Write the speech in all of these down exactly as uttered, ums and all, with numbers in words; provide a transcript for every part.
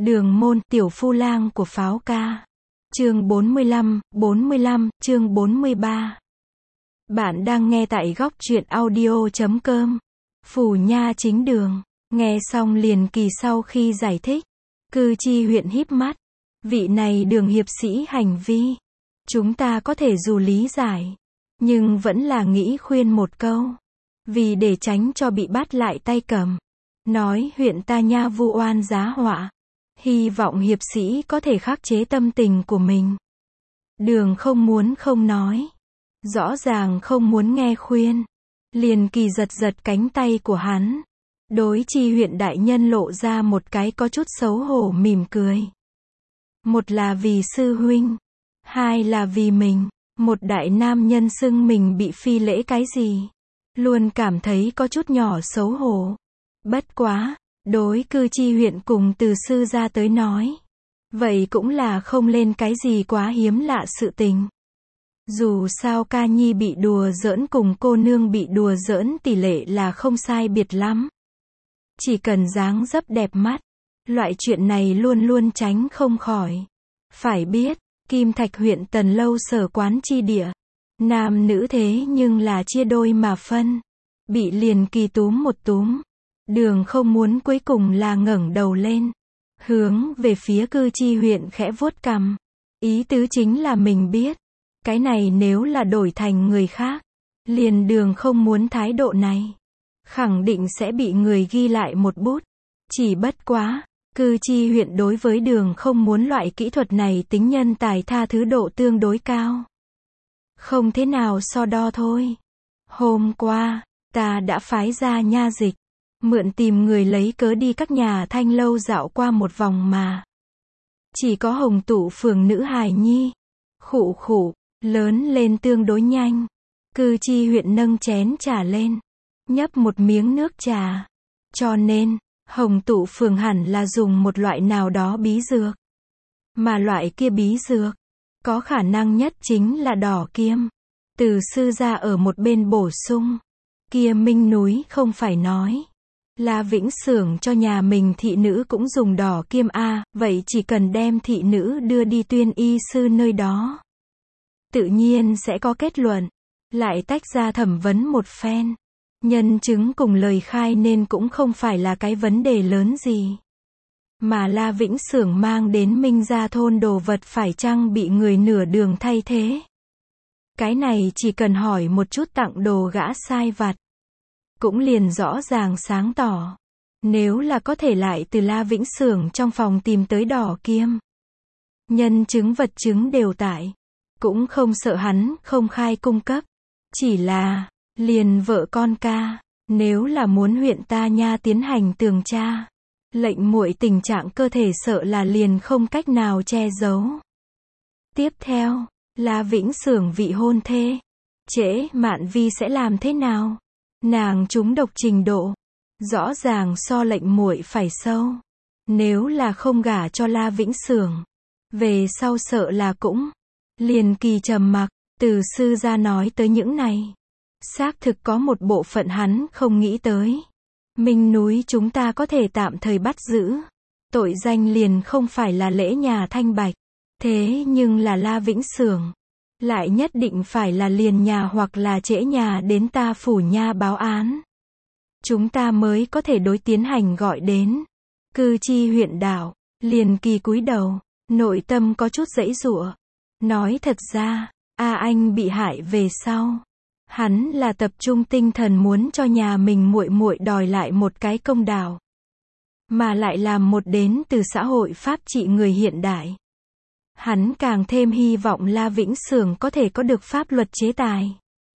Đường môn, tiểu phu lang của pháo ca. Chương bốn mươi lăm, bốn mươi lăm, chương bốn mươi ba. Bạn đang nghe tại góc truyện audio chấm com. Phù Nha chính đường. Nghe xong liền kỳ sau khi giải thích. Cư chi huyện híp mắt. Vị này đường hiệp sĩ hành vi. Chúng ta có thể dù lý giải. Nhưng vẫn là nghĩ khuyên một câu. Vì để tránh cho bị bắt lại tay cầm. Nói huyện ta nha vu oan giá họa. Hy vọng hiệp sĩ có thể khắc chế tâm tình của mình. Đường không muốn không nói. Rõ ràng không muốn nghe khuyên. Liền kỳ giật giật cánh tay của hắn. Đối chi huyện đại nhân lộ ra một cái có chút xấu hổ mỉm cười. Một là vì sư huynh. Hai là vì mình. Một đại nam nhân xưng mình bị phi lễ cái gì. Luôn cảm thấy có chút nhỏ xấu hổ. Bất quá. Đối cư chi huyện cùng từ sư ra tới nói. Vậy cũng là không lên cái gì quá hiếm lạ sự tình. Dù sao ca nhi bị đùa giỡn cùng cô nương bị đùa giỡn tỷ lệ là không sai biệt lắm. Chỉ cần dáng dấp đẹp mắt. Loại chuyện này luôn luôn tránh không khỏi. Phải biết, Kim Thạch huyện Tần Lâu sở quán chi địa. Nam nữ thế nhưng là chia đôi mà phân. Bị liền kỳ túm một túm. Đường không muốn cuối cùng là ngẩng đầu lên. Hướng về phía cư chi huyện khẽ vuốt cằm. Ý tứ chính là mình biết. Cái này nếu là đổi thành người khác. Liền đường không muốn thái độ này. Khẳng định sẽ bị người ghi lại một bút. Chỉ bất quá. Cư chi huyện đối với đường không muốn loại kỹ thuật này tính nhân tài tha thứ độ tương đối cao. Không thế nào so đo thôi. Hôm qua, ta đã phái ra nha dịch. Mượn tìm người lấy cớ đi các nhà thanh lâu dạo qua một vòng mà. Chỉ có Hồng Tụ phường nữ hài nhi. Khụ khụ, lớn lên tương đối nhanh. Cư chi huyện nâng chén trà lên. Nhấp một miếng nước trà. Cho nên, Hồng Tụ phường hẳn là dùng một loại nào đó bí dược. Mà loại kia bí dược, có khả năng nhất chính là đỏ kiêm. Từ sư ra ở một bên bổ sung. Kia Minh núi không phải nói. La Vĩnh xưởng cho nhà mình thị nữ cũng dùng đỏ kiêm a, vậy chỉ cần đem thị nữ đưa đi tuyên y sư nơi đó. Tự nhiên sẽ có kết luận. Lại tách ra thẩm vấn một phen. Nhân chứng cùng lời khai nên cũng không phải là cái vấn đề lớn gì. Mà La Vĩnh xưởng mang đến Minh Gia thôn đồ vật phải chăng bị người nửa đường thay thế. Cái này chỉ cần hỏi một chút tặng đồ gã sai vặt. Cũng liền rõ ràng sáng tỏ. Nếu là có thể lại từ La Vĩnh xưởng trong phòng tìm tới đỏ kiêm. Nhân chứng vật chứng đều tại. Cũng không sợ hắn không khai cung cấp. Chỉ là, liền vợ con ca. Nếu là muốn huyện ta nha tiến hành tường tra. Lệnh muội tình trạng cơ thể sợ là liền không cách nào che giấu. Tiếp theo, La Vĩnh xưởng vị hôn thê. Trễ Mạn Vi sẽ làm thế nào? Nàng trúng độc trình độ. Rõ ràng so lệnh muội phải sâu. Nếu là không gả cho La Vĩnh xưởng. Về sau sợ là cũng. Liền kỳ trầm mặc. Từ sư ra nói tới những này. Xác thực có một bộ phận hắn không nghĩ tới. Minh núi chúng ta có thể tạm thời bắt giữ. Tội danh liền không phải là lễ nhà thanh bạch. Thế nhưng là La Vĩnh xưởng. Lại nhất định phải là liền nhà hoặc là trễ nhà đến ta phủ nha báo án. Chúng ta mới có thể đối tiến hành gọi đến. Cư chi huyện đảo, liền kỳ cúi đầu, nội tâm có chút giãy giụa. Nói thật ra, A Anh bị hại về sau. Hắn là tập trung tinh thần muốn cho nhà mình muội muội đòi lại một cái công đạo. Mà lại làm một đến từ xã hội pháp trị người hiện đại. Hắn càng thêm hy vọng La Vĩnh xưởng có thể có được pháp luật chế tài.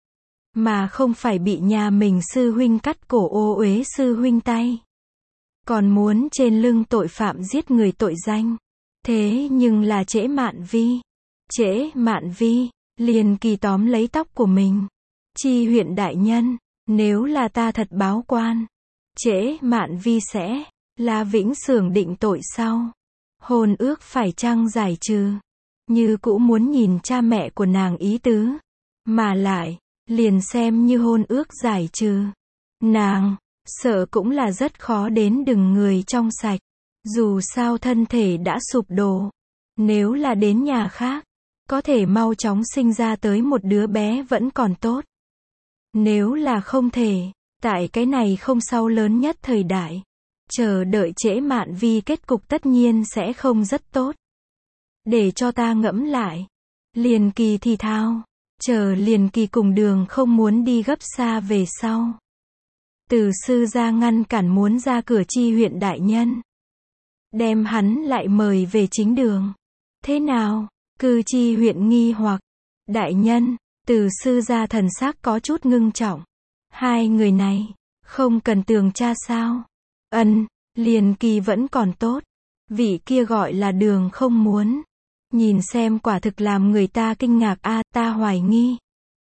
Mà không phải bị nhà mình sư huynh cắt cổ ô uế sư huynh tay. Còn muốn trên lưng tội phạm giết người tội danh. Thế nhưng là Trễ Mạn Vi. Trễ Mạn Vi, liền kỳ tóm lấy tóc của mình. Chi huyện đại nhân, nếu là ta thật báo quan. Trễ Mạn Vi sẽ, La Vĩnh xưởng định tội sau. Hôn ước phải chăng giải trừ. Như cũ muốn nhìn cha mẹ của nàng ý tứ. Mà lại, liền xem như hôn ước giải trừ. Nàng, sợ cũng là rất khó đến đừng người trong sạch. Dù sao thân thể đã sụp đổ. Nếu là đến nhà khác, có thể mau chóng sinh ra tới một đứa bé vẫn còn tốt. Nếu là không thể, tại cái này không sau lớn nhất thời đại, chờ đợi trễ mạn vi kết cục tất nhiên sẽ không rất tốt. Để cho ta ngẫm lại. Liền Kỳ thì thào. Chờ Liền Kỳ cùng Đường không muốn đi gấp xa về sau. Từ sư ra ngăn cản muốn ra cửa Chi huyện đại nhân. Đem hắn lại mời về chính đường. Thế nào? Cư Chi huyện nghi hoặc. Đại nhân, từ sư ra thần sắc có chút ngưng trọng. Hai người này, không cần tường tra sao? Ân, Liền Kỳ vẫn còn tốt. Vị kia gọi là Đường không muốn. Nhìn xem quả thực làm người ta kinh ngạc a, à, ta hoài nghi.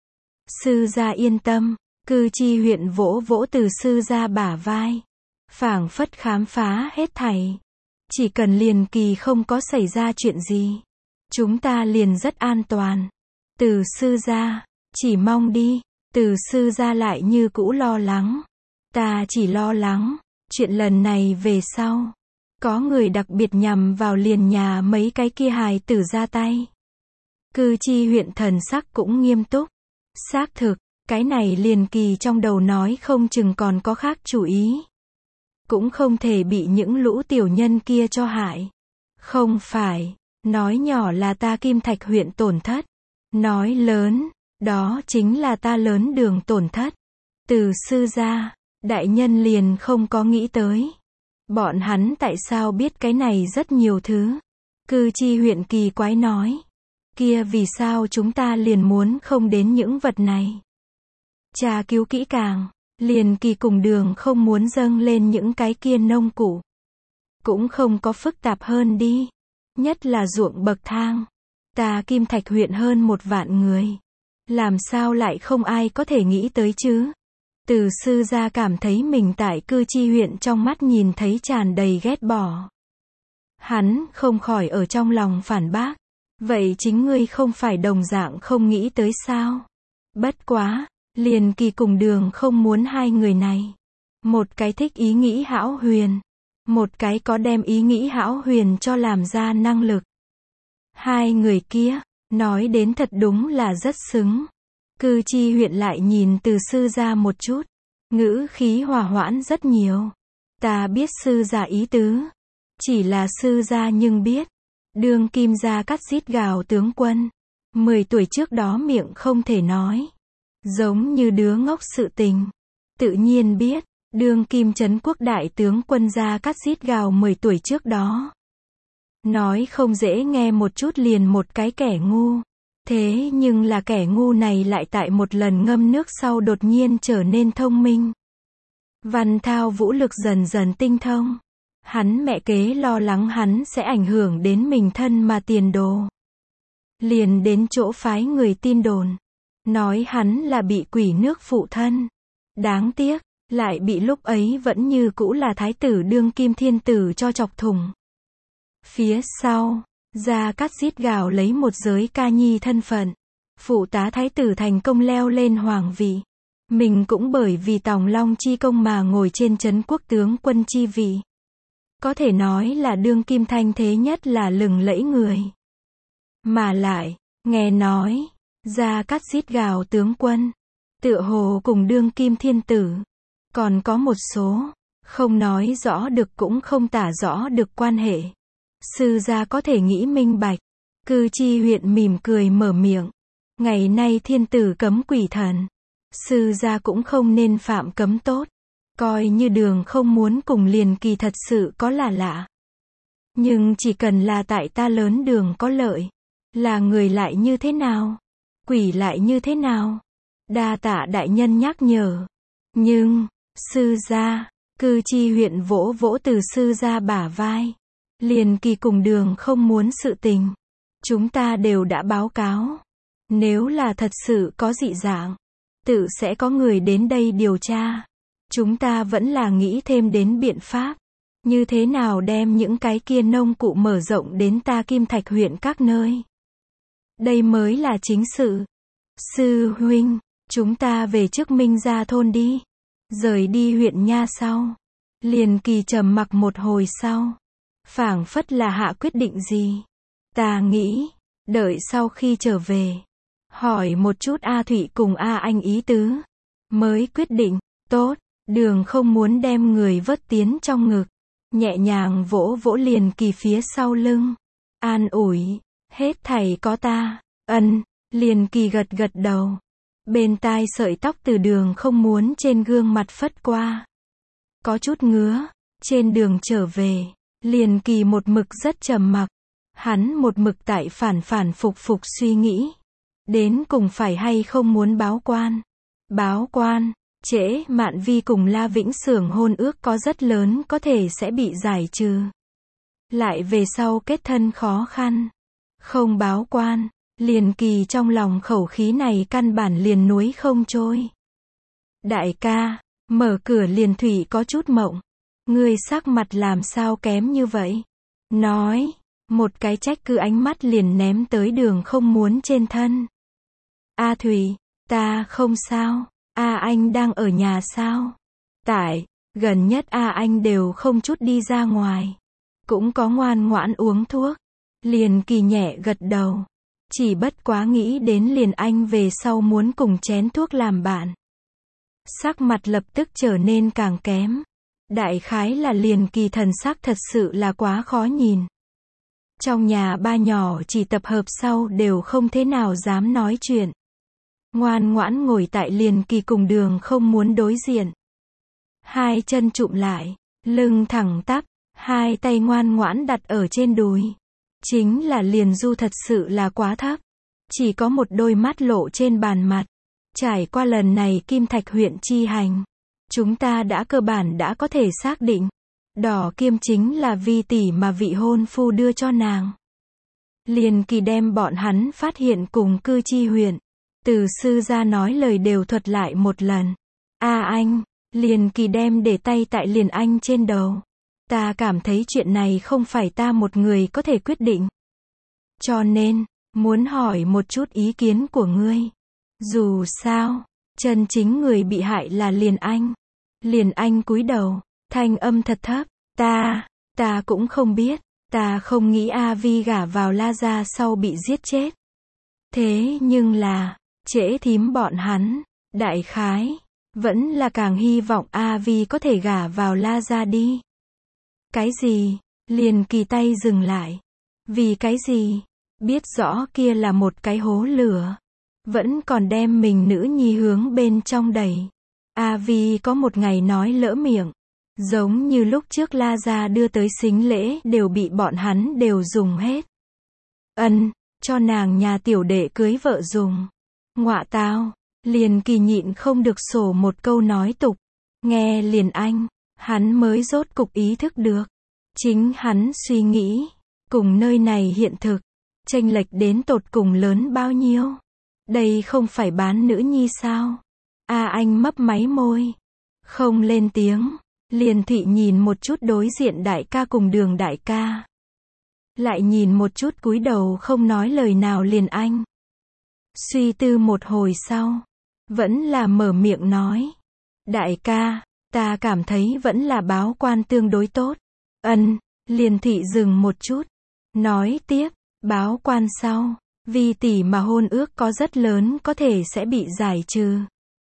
Sư gia yên tâm, Cư Chi huyện vỗ vỗ từ sư gia bả vai. Phảng phất khám phá hết thảy. Chỉ cần Liền Kỳ không có xảy ra chuyện gì, chúng ta liền rất an toàn. Từ sư gia, chỉ mong đi. Từ sư gia lại như cũ lo lắng. Ta chỉ lo lắng, chuyện lần này về sau, có người đặc biệt nhằm vào liền nhà mấy cái kia hài tử ra tay. Cư Chi huyện thần sắc cũng nghiêm túc. Xác thực, cái này Liền Kỳ trong đầu nói không chừng còn có khác chủ ý. Cũng không thể bị những lũ tiểu nhân kia cho hại. Không phải, nói nhỏ là ta Kim Thạch huyện tổn thất. Nói lớn, đó chính là ta Lớn Đường tổn thất. Từ sư gia, đại nhân liền không có nghĩ tới. Bọn hắn tại sao biết cái này rất nhiều thứ. Cư Chi huyện kỳ quái nói. Kia vì sao chúng ta liền muốn không đến những vật này. Tra cứu kỹ càng. Liền Kỳ cùng Đường không muốn dâng lên những cái kia nông cụ. Cũng không có phức tạp hơn đi. Nhất là ruộng bậc thang. Ta Kim Thạch huyện hơn một vạn người. Làm sao lại không ai có thể nghĩ tới chứ. Từ sư gia cảm thấy mình tại Cư Chi huyện trong mắt nhìn thấy tràn đầy ghét bỏ. Hắn không khỏi ở trong lòng phản bác. Vậy chính ngươi không phải đồng dạng không nghĩ tới sao? Bất quá, Liền Kỳ cùng Đường không muốn hai người này. Một cái thích ý nghĩ hão huyền. Một cái có đem ý nghĩ hão huyền cho làm ra năng lực. Hai người kia, nói đến thật đúng là rất xứng. Cư Chi huyện lại nhìn từ sư gia một chút. Ngữ khí hòa hoãn rất nhiều. Ta biết sư gia ý tứ. Chỉ là sư gia nhưng biết. Đương kim gia cắt rít gào tướng quân. Mười tuổi trước đó miệng không thể nói. Giống như đứa ngốc sự tình. Tự nhiên biết. Đương kim trấn quốc đại tướng quân gia cắt rít gào mười tuổi trước đó. Nói không dễ nghe một chút liền một cái kẻ ngu. Thế nhưng là kẻ ngu này lại tại một lần ngâm nước sau đột nhiên trở nên thông minh. Văn thao vũ lực dần dần tinh thông. Hắn mẹ kế lo lắng hắn sẽ ảnh hưởng đến mình thân mà tiền đồ. Liền đến chỗ phái người tin đồn. Nói hắn là bị quỷ nước phụ thân. Đáng tiếc, lại bị lúc ấy vẫn như cũ là thái tử đương kim thiên tử cho chọc thủng. Phía sau, Gia Cát rít gào lấy một giới ca nhi thân phận. Phụ tá thái tử thành công leo lên hoàng vị. Mình cũng bởi vì Tòng Long chi công mà ngồi trên trấn quốc tướng quân chi vị. Có thể nói là đương kim thanh thế nhất là lừng lẫy người. Mà lại, nghe nói, Gia Cát rít gào tướng quân, tựa hồ cùng đương kim thiên tử. Còn có một số, không nói rõ được cũng không tả rõ được quan hệ. Sư gia có thể nghĩ minh bạch. Cư Chi huyện mỉm cười mở miệng. Ngày nay thiên tử cấm quỷ thần. Sư gia cũng không nên phạm cấm tốt. Coi như Đường không muốn cùng Liền Kỳ thật sự có là lạ. Nhưng chỉ cần là tại ta Lớn Đường có lợi. Là người lại như thế nào? Quỷ lại như thế nào? Đa tạ đại nhân nhắc nhở. Nhưng, sư gia, Cư Chi huyện vỗ vỗ từ sư gia bả vai. Liền Kỳ cùng Đường không muốn sự tình. Chúng ta đều đã báo cáo. Nếu là thật sự có dị dạng, tự sẽ có người đến đây điều tra. Chúng ta vẫn là nghĩ thêm đến biện pháp. Như thế nào đem những cái kia nông cụ mở rộng đến ta Kim Thạch huyện các nơi. Đây mới là chính sự. Sư huynh, chúng ta về trước Minh Gia thôn đi. Rời đi huyện nha sau. Liền Kỳ trầm mặc một hồi sau. phảng phất là hạ quyết định gì. Ta nghĩ, đợi sau khi trở về, hỏi một chút A Thụy cùng A Anh ý tứ, mới quyết định. Tốt, Đường không muốn đem người vớt tiến trong ngực, nhẹ nhàng vỗ vỗ Liền Kỳ phía sau lưng, an ủi, hết thảy có ta. Ân, Liền Kỳ gật gật đầu. Bên tai sợi tóc từ Đường không muốn trên gương mặt phất qua, có chút ngứa. Trên đường trở về, Liền Kỳ một mực rất trầm mặc. Hắn một mực tại phản phản phục phục suy nghĩ, đến cùng phải hay không muốn báo quan. Báo quan, trễ Mạn Vi cùng La Vĩnh Xưởng hôn ước có rất lớn có thể sẽ bị giải trừ. Lại về sau kết thân khó khăn. Không báo quan, Liền Kỳ trong lòng khẩu khí này căn bản liền nuối không trôi. Đại ca, mở cửa Liền Thụy có chút mộng. Ngươi sắc mặt làm sao kém như vậy? Nói, một cái trách cứ ánh mắt liền ném tới Đường không muốn trên thân. A Thụy, ta không sao. A Anh đang ở nhà sao? Tại, gần nhất A Anh đều không chút đi ra ngoài. Cũng có ngoan ngoãn uống thuốc. Liền Kỳ nhẹ gật đầu. Chỉ bất quá nghĩ đến Liền Anh về sau muốn cùng chén thuốc làm bạn. Sắc mặt lập tức trở nên càng kém. Đại khái là Liền Kỳ thần sắc thật sự là quá khó nhìn. Trong nhà ba nhỏ chỉ tập hợp sau đều không thế nào dám nói chuyện. Ngoan ngoãn ngồi tại Liền Kỳ cùng Đường không muốn đối diện. Hai chân chụm lại, lưng thẳng tắp, hai tay ngoan ngoãn đặt ở trên đùi. Chính là Liền Du thật sự là quá thấp. Chỉ có một đôi mắt lộ trên bàn mặt. Trải qua lần này Kim Thạch huyện chi hành, chúng ta đã cơ bản đã có thể xác định. Đỏ Kiêm chính là Vi tỷ mà vị hôn phu đưa cho nàng. Liền Kỳ đem bọn hắn phát hiện cùng cư chi huyện. Từ sư ra nói lời đều thuật lại một lần. A Anh, Liền Kỳ đem để tay tại Liền Anh trên đầu. Ta cảm thấy chuyện này không phải ta một người có thể quyết định. Cho nên, muốn hỏi một chút ý kiến của ngươi. Dù sao, chân chính người bị hại là Liền Anh. Liền Anh cúi đầu, thanh âm thật thấp. Ta, ta cũng không biết. Ta không nghĩ A Vi gả vào La gia sau bị giết chết. Thế nhưng là, trễ thím bọn hắn, đại khái, vẫn là càng hy vọng A Vi có thể gả vào La gia đi. Cái gì? Liền Kỳ tay dừng lại. Vì cái gì? Biết rõ kia là một cái hố lửa. Vẫn còn đem mình nữ nhi hướng bên trong đẩy. A Vi có một ngày nói lỡ miệng. Giống như lúc trước La gia đưa tới sính lễ đều bị bọn hắn đều dùng hết. Ân, cho nàng nhà tiểu đệ cưới vợ dùng. Ngọa tao, Liền Kỳ nhịn không được sổ một câu nói tục. Nghe Liền Anh, hắn mới rốt cục ý thức được. Chính hắn suy nghĩ, cùng nơi này hiện thực, chênh lệch đến tột cùng lớn bao nhiêu. Đây không phải bán nữ nhi sao? A Anh mấp máy môi, không lên tiếng. Liền Thụy nhìn một chút đối diện đại ca cùng Đường đại ca. Lại nhìn một chút cúi đầu không nói lời nào Liền Anh. Suy tư một hồi sau, vẫn là mở miệng nói. Đại ca, ta cảm thấy vẫn là báo quan tương đối tốt. Ân, Liền Thụy dừng một chút. Nói tiếp, báo quan sau, Vi tỷ mà hôn ước có rất lớn có thể sẽ bị giải trừ.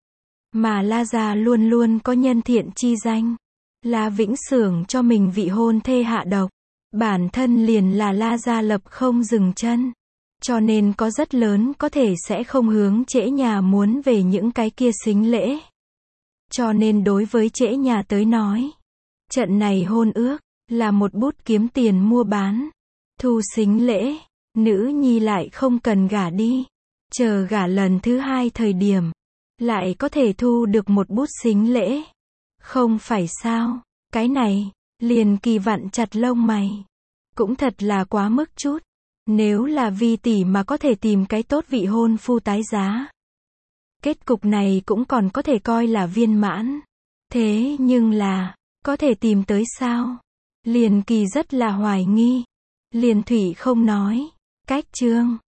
Mà La gia luôn luôn có nhân thiện chi danh. La Vĩnh Xưởng cho mình vị hôn thê hạ độc. Bản thân liền là La gia lập không dừng chân. Cho nên có rất lớn có thể sẽ không hướng trễ nhà muốn về những cái kia sính lễ. Cho nên đối với trễ nhà tới nói, trận này hôn ước, là một bút kiếm tiền mua bán. Thu sính lễ, nữ nhi lại không cần gả đi. Chờ gả lần thứ hai thời điểm, lại có thể thu được một bút sính lễ. Không phải sao, cái này, Liền Kỳ vặn chặt lông mày. Cũng thật là quá mức chút. Nếu là Vi tỷ mà có thể tìm cái tốt vị hôn phu tái giá. Kết cục này cũng còn có thể coi là viên mãn. Thế nhưng là, có thể tìm tới sao? Liền Kỳ rất là hoài nghi. Liền Thụy không nói. Cách chương.